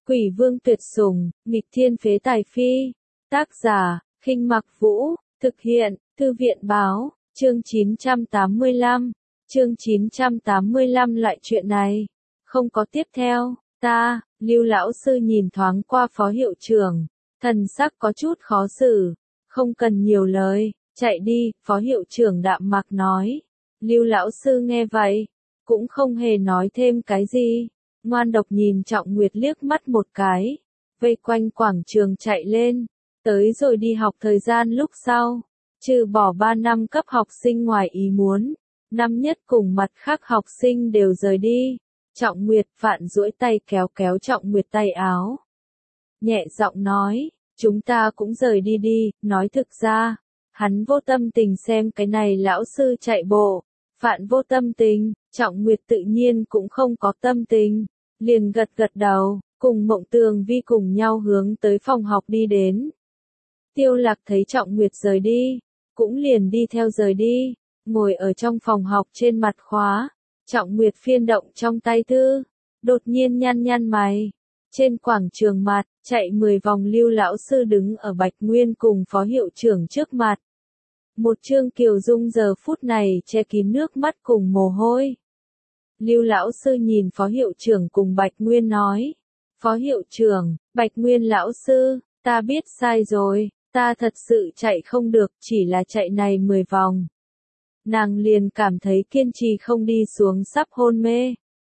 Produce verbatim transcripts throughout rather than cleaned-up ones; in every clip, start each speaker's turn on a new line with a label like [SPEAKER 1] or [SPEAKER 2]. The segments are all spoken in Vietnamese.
[SPEAKER 1] Quỷ vương tuyệt sủng, nghịch thiên phế tài phi. Tác giả, Khinh Mặc Vũ, thực hiện, Thư viện báo, chương chín trăm tám mươi lăm. Chương chín trăm tám mươi lăm loại chuyện này. Không có tiếp theo, ta, Lưu lão sư nhìn thoáng qua phó hiệu trưởng, thần sắc có chút khó xử. Không cần nhiều lời, chạy đi, phó hiệu trưởng đạm mạc nói. Lưu lão sư nghe vậy, cũng không hề nói thêm cái gì. Ngoan độc nhìn Trọng Nguyệt liếc mắt một cái, vây quanh quảng trường chạy lên, tới rồi đi học thời gian lúc sau, trừ bỏ ba năm cấp học sinh ngoài ý muốn, năm nhất cùng mặt khác học sinh đều rời đi. Trọng Nguyệt Phạn duỗi tay kéo kéo Trọng Nguyệt tay áo, nhẹ giọng nói, chúng ta cũng rời đi đi. Nói thực ra, hắn vô tâm tình xem cái này lão sư chạy bộ. Phạn vô tâm tình, Trọng Nguyệt tự nhiên cũng không có tâm tình, liền gật gật đầu, cùng Mộng Tường Vi cùng nhau hướng tới phòng học đi đến. Tiêu Lạc thấy Trọng Nguyệt rời đi, cũng liền đi theo rời đi, ngồi ở trong phòng học trên mặt khóa. Trọng Nguyệt phiên động trong tay thư, đột nhiên nhăn nhăn mày. Trên quảng trường mặt, chạy mười vòng Lưu lão sư đứng ở Bạch Nguyên cùng phó hiệu trưởng trước mặt. Một trương kiều dung giờ phút này che kín nước mắt cùng mồ hôi. Lưu lão sư nhìn phó hiệu trưởng cùng Bạch Nguyên nói. Phó hiệu trưởng, Bạch Nguyên lão sư, ta biết sai rồi, ta thật sự chạy không được, chỉ là chạy này mười vòng. Nàng liền cảm thấy kiên trì không đi xuống sắp hôn mê.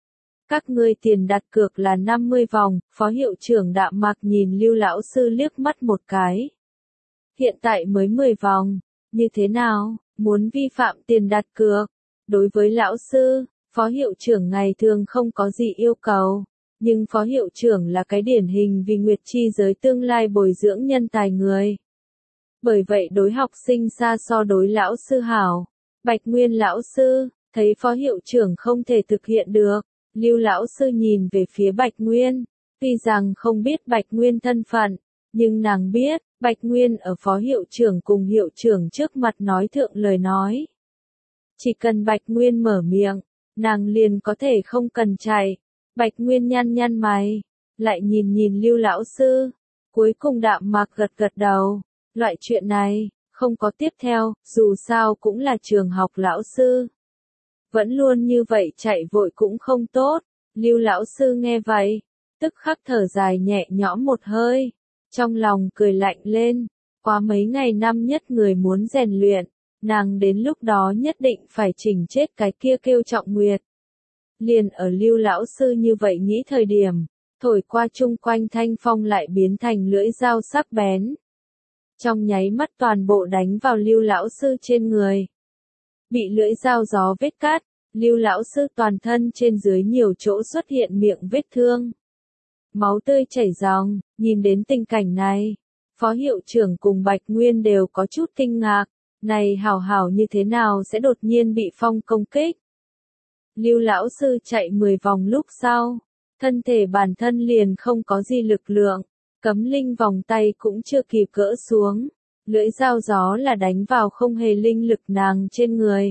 [SPEAKER 1] Các ngươi tiền đặt cược là năm mươi vòng, phó hiệu trưởng đạm mạc nhìn Lưu lão sư liếc mắt một cái. Hiện tại mới mười vòng, như thế nào, muốn vi phạm tiền đặt cược? Đối với lão sư, phó hiệu trưởng ngày thường không có gì yêu cầu, nhưng phó hiệu trưởng là cái điển hình vì Nguyệt Chi giới tương lai bồi dưỡng nhân tài người. Bởi vậy đối học sinh xa so đối lão sư hảo. Bạch Nguyên lão sư, thấy phó hiệu trưởng không thể thực hiện được, Lưu lão sư nhìn về phía Bạch Nguyên, tuy rằng không biết Bạch Nguyên thân phận, nhưng nàng biết, Bạch Nguyên ở phó hiệu trưởng cùng hiệu trưởng trước mặt nói thượng lời nói. Chỉ cần Bạch Nguyên mở miệng, nàng liền có thể không cần chạy. Bạch Nguyên nhăn nhăn mày, lại nhìn nhìn Lưu lão sư, cuối cùng đạm mạc gật gật đầu. Loại chuyện này, không có tiếp theo, dù sao cũng là trường học lão sư. Vẫn luôn như vậy chạy vội cũng không tốt. Lưu lão sư nghe vậy, tức khắc thở dài nhẹ nhõm một hơi, trong lòng cười lạnh lên. Quá mấy ngày năm nhất người muốn rèn luyện, nàng đến lúc đó nhất định phải chỉnh chết cái kia kêu Trọng Nguyệt. Liền ở Lưu lão sư như vậy nghĩ thời điểm, thổi qua chung quanh thanh phong lại biến thành lưỡi dao sắc bén. Trong nháy mắt toàn bộ đánh vào Lưu lão sư trên người. Bị lưỡi dao gió vết cắt, Lưu lão sư toàn thân trên dưới nhiều chỗ xuất hiện miệng vết thương. Máu tươi chảy ròng, nhìn đến tình cảnh này, phó hiệu trưởng cùng Bạch Nguyên đều có chút kinh ngạc, này hảo hảo như thế nào sẽ đột nhiên bị phong công kích. Lưu lão sư chạy mười vòng lúc sau, thân thể bản thân liền không có gì lực lượng, cấm linh vòng tay cũng chưa kịp gỡ xuống, lưỡi dao gió là đánh vào không hề linh lực nàng trên người.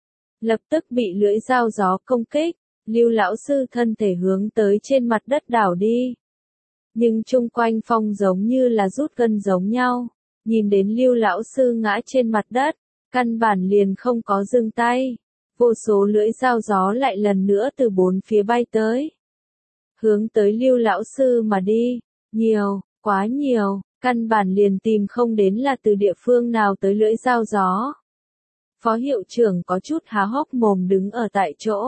[SPEAKER 1] Lập tức bị lưỡi dao gió công kích, Lưu lão sư thân thể hướng tới trên mặt đất đảo đi. Nhưng chung quanh phong giống như là rút gân giống nhau, nhìn đến Lưu lão sư ngã trên mặt đất, căn bản liền không có dừng tay. Vô số lưỡi dao gió lại lần nữa từ bốn phía bay tới, hướng tới Lưu lão sư mà đi. Nhiều, quá nhiều, căn bản liền tìm không đến là từ địa phương nào tới lưỡi dao gió. Phó hiệu trưởng có chút há hốc mồm đứng ở tại chỗ.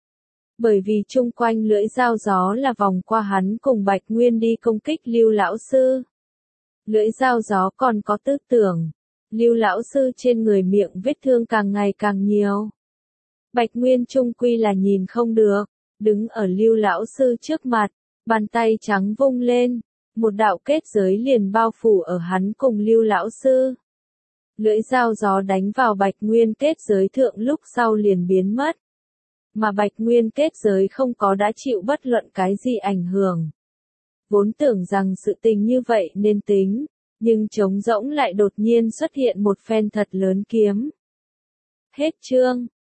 [SPEAKER 1] Bởi vì chung quanh lưỡi dao gió là vòng qua hắn cùng Bạch Nguyên đi công kích Lưu lão sư. Lưỡi dao gió còn có tư tưởng. Lưu lão sư trên người miệng vết thương càng ngày càng nhiều. Bạch Nguyên chung quy là nhìn không được, đứng ở Lưu lão sư trước mặt, bàn tay trắng vung lên, một đạo kết giới liền bao phủ ở hắn cùng Lưu lão sư. Lưỡi dao gió đánh vào Bạch Nguyên kết giới thượng lúc sau liền biến mất. Mà Bạch Nguyên kết giới không có đã chịu bất luận cái gì ảnh hưởng. Vốn tưởng rằng sự tình như vậy nên tính, nhưng trống rỗng lại đột nhiên xuất hiện một phen thật lớn kiếm. Hết chương.